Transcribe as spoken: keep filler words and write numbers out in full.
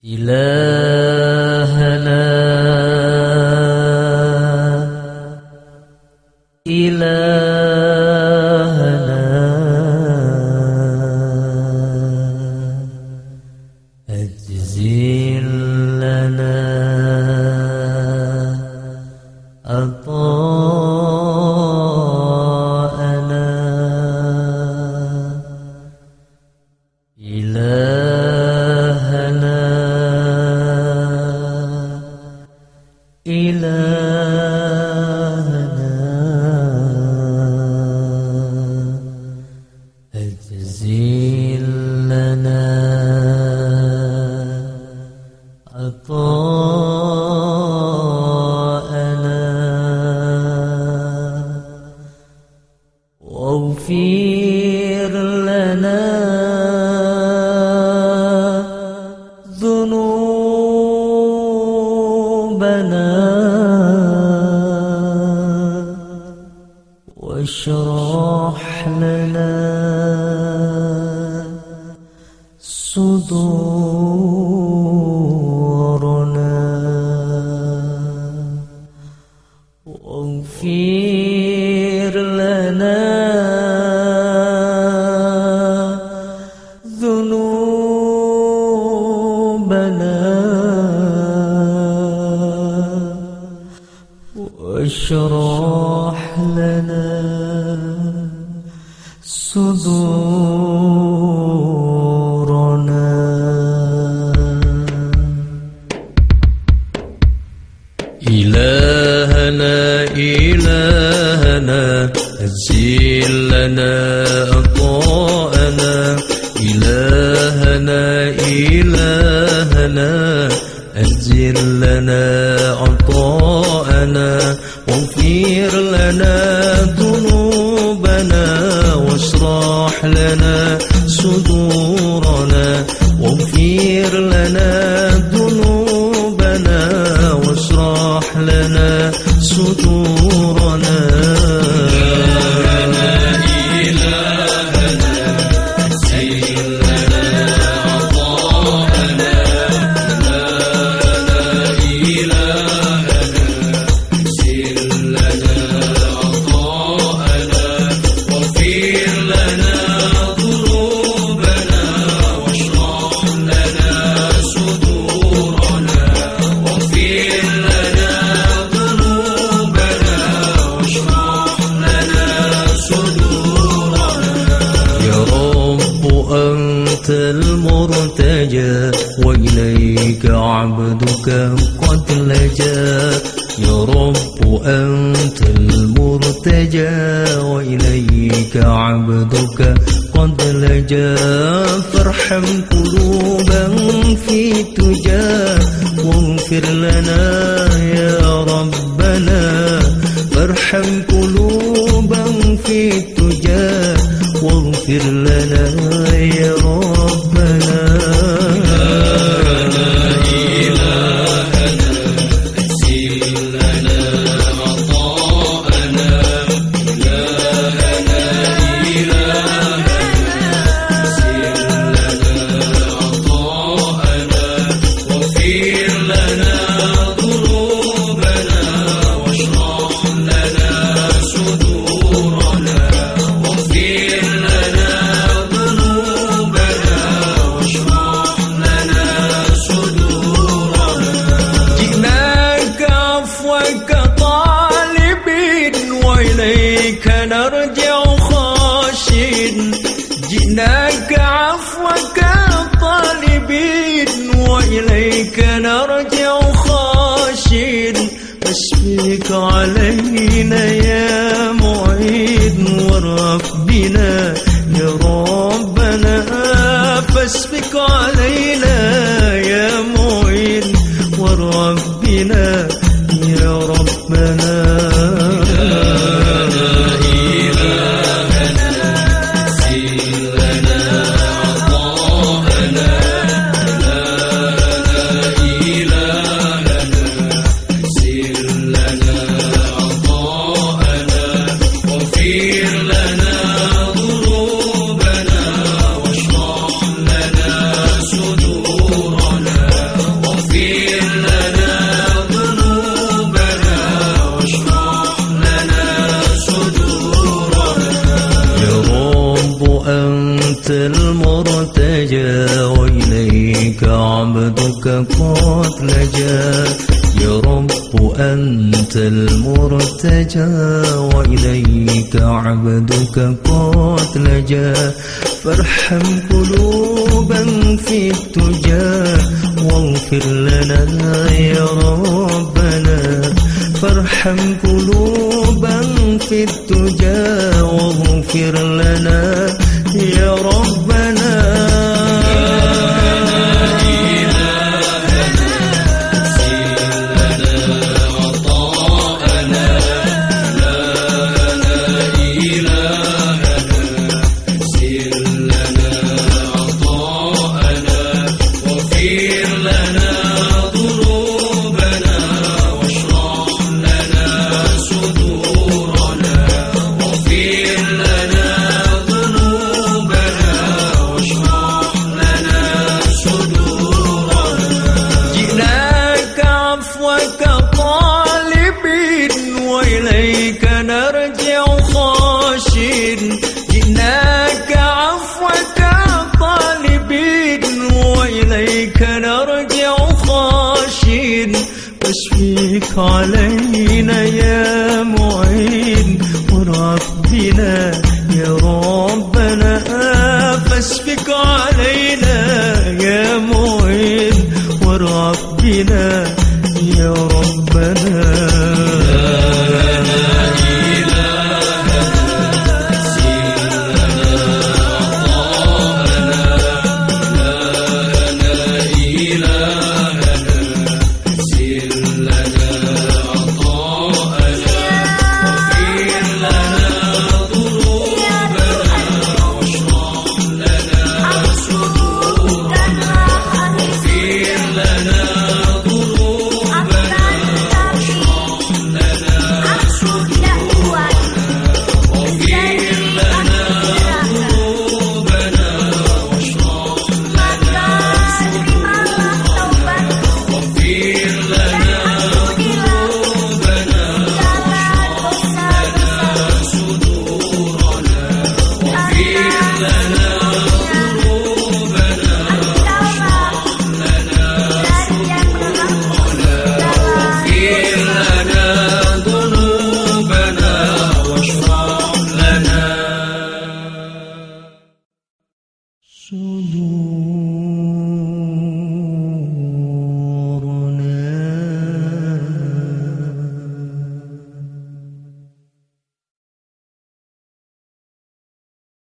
إلهنا إلهنا أجزل لنا عطاءنا إلهنا إلهنا أجزل لنا عطاءنا واغفر لنا ذنوبنا واشرح لنا صدورنا واغفر لنا ذنوبنا واشرح لنا صدورنا. إلهنا إلهنا أجزل لنا عطاءنا إلهنا إلهنا أجزل لنا عطاءنا واغفر لنا ذنوبنا واشرح لنا صدورنا واغفر لنا ذنوبنا واشرح لنا صدورنا. أنت المرتجى وإليك عبدك قد لجا يا رب أنت المرتجى وإليك عبدك قد لجا فارحم قلوبا في تجاه واغفر لنا يا ربنا فارحم قلوبا في تجاه واغفر لنا يا ربنا. وإليك نرجع خاشعين جئناك عفوك طالبين وإليك نرجع خاشعين فاشفق علينا يا معين وارأف بنا يا ربنا فاشفق علينا يا معين وارأف بنا يا ربنا. صدورنا عبدك قد لجا يا رب أنت المرتجى وإليك عبدك قد لجا فارحم قلوبا في التجا واغفر لنا يا ربنا فارحم قلوبا في التجا واغفر لنا يا ربنا وإليك نرجع خاشعين جئناك عفوك طالبين وإليك نرجع خاشعين واشفيك علينا يا معين ورب بنا يا رب